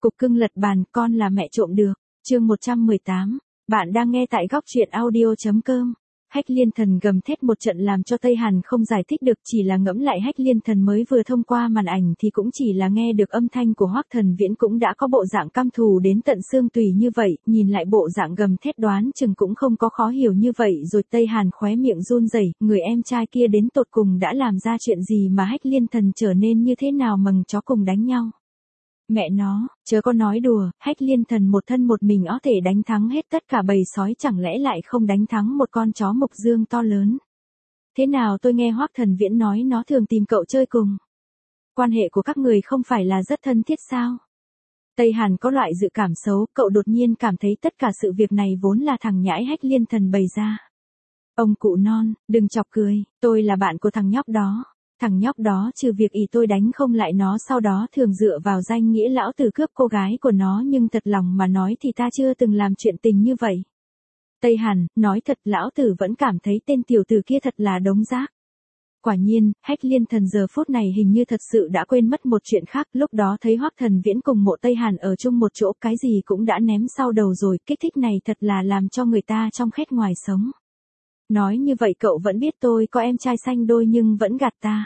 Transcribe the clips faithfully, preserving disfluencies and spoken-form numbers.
Cục cưng lật bàn, con là mẹ trộm được. Chương một trăm mười tám. Bạn đang nghe tại góc truyện audio chấm com. Hách Liên Thần gầm thét một trận làm cho Tây Hàn không giải thích được, chỉ là ngẫm lại Hách Liên Thần mới vừa thông qua màn ảnh thì cũng chỉ là nghe được âm thanh của Hoắc Thần Viễn cũng đã có bộ dạng căm thù đến tận xương tủy như vậy, nhìn lại bộ dạng gầm thét đoán chừng cũng không có khó hiểu như vậy rồi. Tây Hàn khóe miệng run rẩy, người em trai kia đến tột cùng đã làm ra chuyện gì mà Hách Liên Thần trở nên như thế nào mầng chó cùng đánh nhau. Mẹ nó, chớ có nói đùa, Hách Liên Thần một thân một mình có thể đánh thắng hết tất cả bầy sói, chẳng lẽ lại không đánh thắng một con chó mục dương to lớn. Thế nào tôi nghe Hoắc Thần Viễn nói nó thường tìm cậu chơi cùng. Quan hệ của các người không phải là rất thân thiết sao? Tây Hàn có loại dự cảm xấu, cậu đột nhiên cảm thấy tất cả sự việc này vốn là thằng nhãi Hách Liên Thần bày ra. Ông cụ non, đừng chọc cười, tôi là bạn của thằng nhóc đó. Thằng nhóc đó trừ việc ý tôi đánh không lại nó sau đó thường dựa vào danh nghĩa lão tử cướp cô gái của nó, nhưng thật lòng mà nói thì ta chưa từng làm chuyện tình như vậy. Tây Hàn, nói thật lão tử vẫn cảm thấy tên tiểu tử kia thật là đống rác. Quả nhiên, Hách Liên Thần giờ phút này hình như thật sự đã quên mất một chuyện khác, lúc đó thấy Hoắc Thần Viễn cùng Mộ Tây Hàn ở chung một chỗ, cái gì cũng đã ném sau đầu rồi, kích thích này thật là làm cho người ta trong khét ngoài sống. Nói như vậy cậu vẫn biết tôi có em trai xanh đôi nhưng vẫn gạt ta.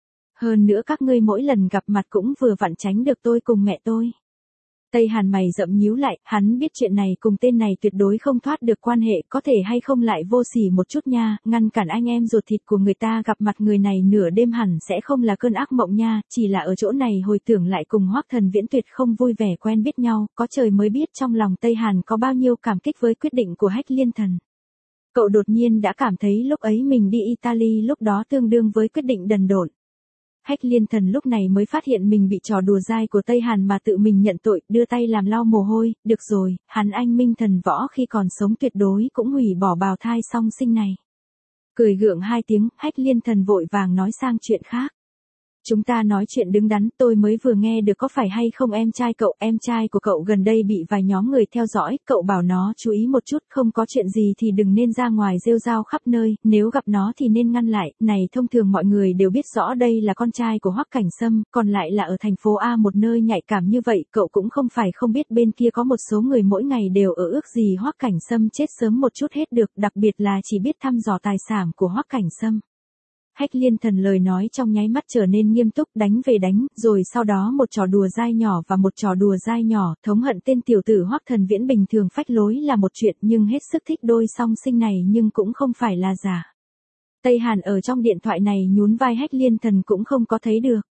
Hơn nữa các ngươi mỗi lần gặp mặt cũng vừa vặn tránh được tôi cùng mẹ tôi. Tây Hàn mày rậm nhíu lại, hắn biết chuyện này cùng tên này tuyệt đối không thoát được quan hệ, có thể hay không lại vô sỉ một chút nha, ngăn cản anh em ruột thịt của người ta gặp mặt người này nửa đêm hẳn sẽ không là cơn ác mộng nha, chỉ là ở chỗ này hồi tưởng lại cùng Hoắc Thần Viễn tuyệt không vui vẻ quen biết nhau, có trời mới biết trong lòng Tây Hàn có bao nhiêu cảm kích với quyết định của Hách Liên Thần. Cậu đột nhiên đã cảm thấy lúc ấy mình đi Italy lúc đó tương đương với quyết định đần độn. Hách Liên Thần lúc này mới phát hiện mình bị trò đùa dai của Tây Hàn mà tự mình nhận tội, đưa tay làm lau mồ hôi, được rồi, hắn anh minh thần võ khi còn sống tuyệt đối cũng hủy bỏ bào thai song sinh này. Cười gượng hai tiếng, Hách Liên Thần vội vàng nói sang chuyện khác. Chúng ta nói chuyện đứng đắn, tôi mới vừa nghe được có phải hay không em trai cậu, em trai của cậu gần đây bị vài nhóm người theo dõi, cậu bảo nó chú ý một chút, không có chuyện gì thì đừng nên ra ngoài rêu rao khắp nơi, nếu gặp nó thì nên ngăn lại, này thông thường mọi người đều biết rõ đây là con trai của Hoắc Cảnh Sâm, còn lại là ở thành phố A một nơi nhạy cảm như vậy, cậu cũng không phải không biết bên kia có một số người mỗi ngày đều ở ước gì Hoắc Cảnh Sâm chết sớm một chút hết được, đặc biệt là chỉ biết thăm dò tài sản của Hoắc Cảnh Sâm. Hách Liên Thần lời nói trong nháy mắt trở nên nghiêm túc, đánh về đánh, rồi sau đó một trò đùa dai nhỏ và một trò đùa dai nhỏ, thống hận tên tiểu tử Hoắc Thần Viễn bình thường phách lối là một chuyện nhưng hết sức thích đôi song sinh này nhưng cũng không phải là giả. Tây Hàn ở trong điện thoại này nhún vai Hách Liên Thần cũng không có thấy được.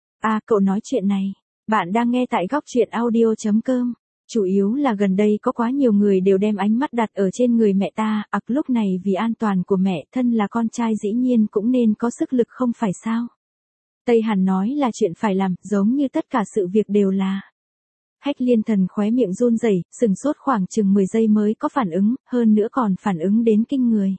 À cậu nói chuyện này, bạn đang nghe tại góc truyện audio chấm com. Chủ yếu là gần đây có quá nhiều người đều đem ánh mắt đặt ở trên người mẹ ta, ặc lúc này vì an toàn của mẹ, thân là con trai dĩ nhiên cũng nên có sức lực không phải sao. Tây Hàn nói là chuyện phải làm, giống như tất cả sự việc đều là. Hách Liên Thần khóe miệng run rẩy, sừng sốt khoảng chừng mười giây mới có phản ứng, hơn nữa còn phản ứng đến kinh người.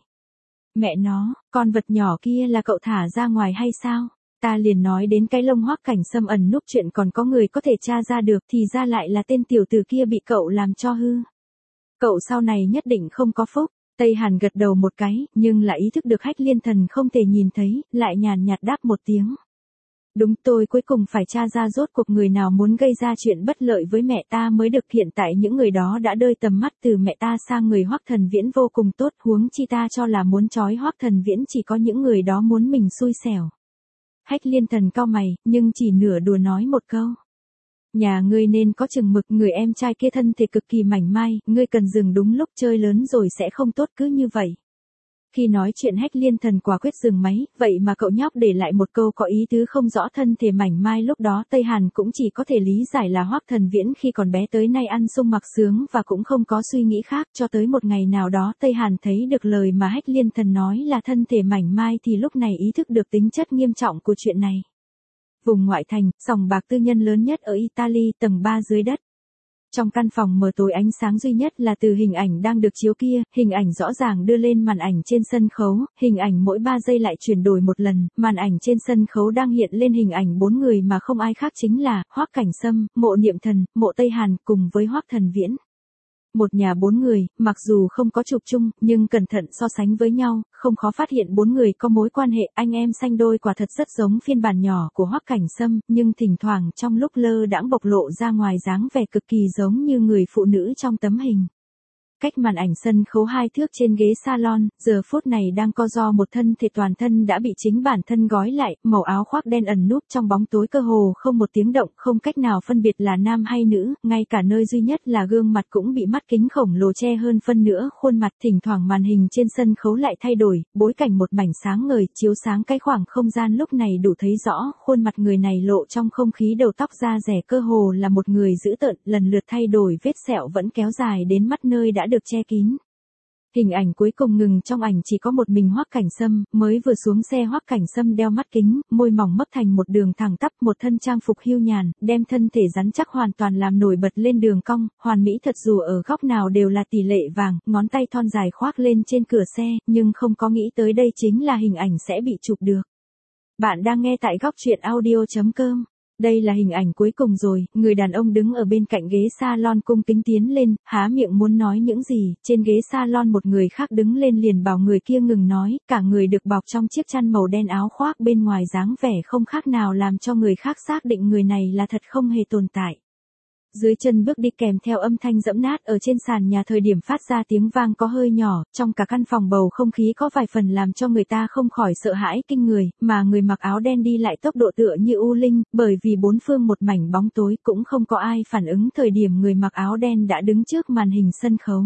Mẹ nó, con vật nhỏ kia là cậu thả ra ngoài hay sao? Ta liền nói đến cái lông Hoắc Cảnh Sâm ẩn núp chuyện còn có người có thể tra ra được thì ra lại là tên tiểu tử kia bị cậu làm cho hư. Cậu sau này nhất định không có phúc. Tây Hàn gật đầu một cái, nhưng lại ý thức được Hách Liên Thần không thể nhìn thấy, lại nhàn nhạt đáp một tiếng. Đúng, tôi cuối cùng phải tra ra rốt cuộc người nào muốn gây ra chuyện bất lợi với mẹ ta mới được, hiện tại những người đó đã đơi tầm mắt từ mẹ ta sang người Hoắc Thần Viễn vô cùng tốt, huống chi ta cho là muốn trói Hoắc Thần Viễn chỉ có những người đó muốn mình xui xẻo. Hách Liên Thần cau mày, nhưng chỉ nửa đùa nói một câu. Nhà ngươi nên có chừng mực, người em trai kia thân thể cực kỳ mảnh mai, ngươi cần dừng đúng lúc, chơi lớn rồi sẽ không tốt cứ như vậy. Khi nói chuyện Hách Liên Thần quả quyết dừng máy, vậy mà cậu nhóc để lại một câu có ý tứ không rõ, thân thể mảnh mai, lúc đó Tây Hàn cũng chỉ có thể lý giải là Hoắc Thần Viễn khi còn bé tới nay ăn sung mặc sướng và cũng không có suy nghĩ khác, cho tới một ngày nào đó Tây Hàn thấy được lời mà Hách Liên Thần nói là thân thể mảnh mai thì lúc này ý thức được tính chất nghiêm trọng của chuyện này. Vùng ngoại thành, sòng bạc tư nhân lớn nhất ở Italy, tầng ba dưới đất. Trong căn phòng mờ tối ánh sáng duy nhất là từ hình ảnh đang được chiếu kia, hình ảnh rõ ràng đưa lên màn ảnh trên sân khấu, hình ảnh mỗi ba giây lại chuyển đổi một lần, màn ảnh trên sân khấu đang hiện lên hình ảnh bốn người mà không ai khác chính là Hoắc Cảnh Sâm, Mộ Niệm Thần, Mộ Tây Hàn cùng với Hoắc Thần Viễn. Một nhà bốn người, mặc dù không có chụp chung, nhưng cẩn thận so sánh với nhau, không khó phát hiện bốn người có mối quan hệ anh em sanh đôi quả thật rất giống phiên bản nhỏ của Hoắc Cảnh Sâm, nhưng thỉnh thoảng trong lúc lơ đãng bộc lộ ra ngoài dáng vẻ cực kỳ giống như người phụ nữ trong tấm hình. Cách màn ảnh sân khấu hai thước trên ghế salon, giờ phút này đang co ro một thân thể toàn thân đã bị chính bản thân gói lại, màu áo khoác đen ẩn núp trong bóng tối cơ hồ không một tiếng động, không cách nào phân biệt là nam hay nữ, ngay cả nơi duy nhất là gương mặt cũng bị mắt kính khổng lồ che hơn phân nửa khuôn mặt. Thỉnh thoảng màn hình trên sân khấu lại thay đổi, bối cảnh một mảnh sáng ngời chiếu sáng cái khoảng không gian lúc này đủ thấy rõ khuôn mặt người này lộ trong không khí, đầu tóc da rẻ cơ hồ là một người dữ tợn, lần lượt thay đổi, vết sẹo vẫn kéo dài đến mắt nơi đã được che kín. Hình ảnh cuối cùng ngừng trong ảnh chỉ có một mình Hoắc Cảnh Sâm, mới vừa xuống xe Hoắc Cảnh Sâm đeo mắt kính, môi mỏng mấp thành một đường thẳng tắp, một thân trang phục hưu nhàn, đem thân thể rắn chắc hoàn toàn làm nổi bật lên đường cong, hoàn mỹ thật dù ở góc nào đều là tỷ lệ vàng, ngón tay thon dài khoác lên trên cửa xe, nhưng không có nghĩ tới đây chính là hình ảnh sẽ bị chụp được. Bạn đang nghe tại góc truyện audio chấm com. Đây là hình ảnh cuối cùng rồi, người đàn ông đứng ở bên cạnh ghế salon cung kính tiến lên, há miệng muốn nói những gì, trên ghế salon một người khác đứng lên liền bảo người kia ngừng nói, cả người được bọc trong chiếc chăn màu đen, áo khoác bên ngoài dáng vẻ không khác nào làm cho người khác xác định người này là thật không hề tồn tại. Dưới chân bước đi kèm theo âm thanh giẫm nát ở trên sàn nhà, thời điểm phát ra tiếng vang có hơi nhỏ, trong cả căn phòng bầu không khí có vài phần làm cho người ta không khỏi sợ hãi kinh người, mà người mặc áo đen đi lại tốc độ tựa như u linh, bởi vì bốn phương một mảnh bóng tối cũng không có ai phản ứng thời điểm người mặc áo đen đã đứng trước màn hình sân khấu.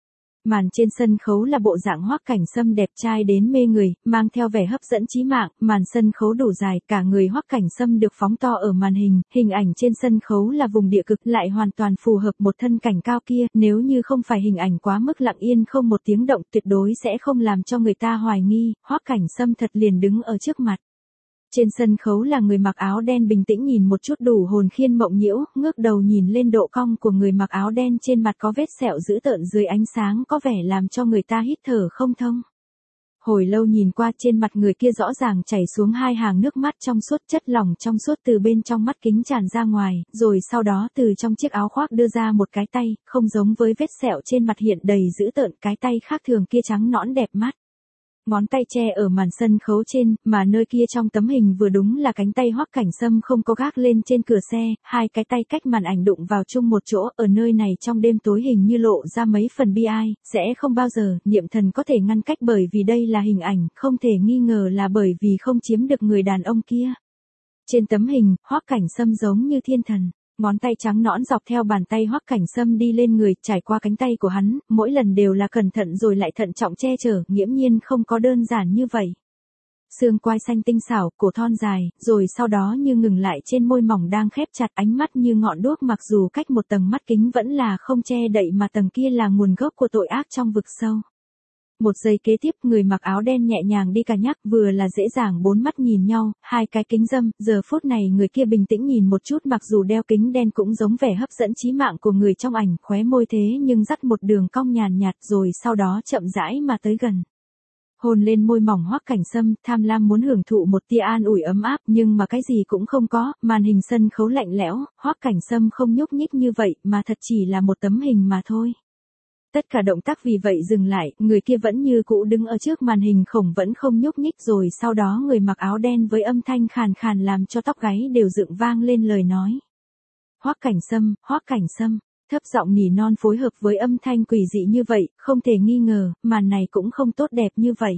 Màn trên sân khấu là bộ dạng Hoắc Cảnh Sâm đẹp trai đến mê người, mang theo vẻ hấp dẫn chí mạng, màn sân khấu đủ dài, cả người Hoắc Cảnh Sâm được phóng to ở màn hình, hình ảnh trên sân khấu là vùng địa cực, lại hoàn toàn phù hợp một thân cảnh cao kia, nếu như không phải hình ảnh quá mức lặng yên không một tiếng động, tuyệt đối sẽ không làm cho người ta hoài nghi, Hoắc Cảnh Sâm thật liền đứng ở trước mặt. Trên sân khấu là người mặc áo đen bình tĩnh nhìn một chút đủ hồn khiên mộng nhiễu, ngước đầu nhìn lên độ cong của người mặc áo đen, trên mặt có vết sẹo dữ tợn dưới ánh sáng có vẻ làm cho người ta hít thở không thông. Hồi lâu nhìn qua, trên mặt người kia rõ ràng chảy xuống hai hàng nước mắt trong suốt, chất lỏng trong suốt từ bên trong mắt kính tràn ra ngoài, rồi sau đó từ trong chiếc áo khoác đưa ra một cái tay, không giống với vết sẹo trên mặt hiện đầy dữ tợn, cái tay khác thường kia trắng nõn đẹp mắt. Ngón tay che ở màn sân khấu trên, mà nơi kia trong tấm hình vừa đúng là cánh tay Hoắc Cảnh Sâm không có gác lên trên cửa xe, hai cái tay cách màn ảnh đụng vào chung một chỗ, ở nơi này trong đêm tối hình như lộ ra mấy phần bi ai, sẽ không bao giờ Niệm Thần có thể ngăn cách, bởi vì đây là hình ảnh, không thể nghi ngờ là bởi vì không chiếm được người đàn ông kia. Trên tấm hình, Hoắc Cảnh Sâm giống như thiên thần. Ngón tay trắng nõn dọc theo bàn tay Hoắc Cảnh Sâm đi lên người, trải qua cánh tay của hắn, mỗi lần đều là cẩn thận rồi lại thận trọng che chở, nghiễm nhiên không có đơn giản như vậy. Xương quai xanh tinh xảo, cổ thon dài, rồi sau đó như ngừng lại trên môi mỏng đang khép chặt, ánh mắt như ngọn đuốc, mặc dù cách một tầng mắt kính vẫn là không che đậy mà tầng kia là nguồn gốc của tội ác trong vực sâu. Một giây kế tiếp, người mặc áo đen nhẹ nhàng đi cà nhắc, vừa là dễ dàng bốn mắt nhìn nhau, hai cái kính râm, giờ phút này người kia bình tĩnh nhìn một chút, mặc dù đeo kính đen cũng giống vẻ hấp dẫn chí mạng của người trong ảnh, khóe môi thế nhưng dắt một đường cong nhàn nhạt, rồi sau đó chậm rãi mà tới gần. Hôn lên môi mỏng Hoắc Cảnh Sâm, tham lam muốn hưởng thụ một tia an ủi ấm áp, nhưng mà cái gì cũng không có, màn hình sân khấu lạnh lẽo, Hoắc Cảnh Sâm không nhúc nhích như vậy, mà thật chỉ là một tấm hình mà thôi. Tất cả động tác vì vậy dừng lại, người kia vẫn như cũ đứng ở trước màn hình khổng vẫn không nhúc nhích, rồi sau đó người mặc áo đen với âm thanh khàn khàn làm cho tóc gáy đều dựng vang lên lời nói. Hoắc Cảnh Sâm, Hoắc Cảnh Sâm, thấp giọng nỉ non phối hợp với âm thanh quỷ dị như vậy, không thể nghi ngờ, màn này cũng không tốt đẹp như vậy.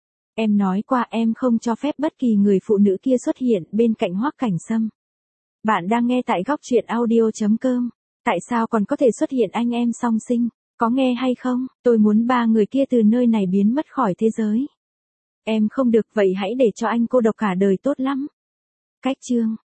Em nói qua em không cho phép bất kỳ người phụ nữ kia xuất hiện bên cạnh Hoắc Cảnh Sâm. Bạn đang nghe tại góc truyện audio chấm com. Tại sao còn có thể xuất hiện anh em song sinh? Có nghe hay không? Tôi muốn ba người kia từ nơi này biến mất khỏi thế giới. Em không được, vậy hãy để cho anh cô độc cả đời tốt lắm. Cách chương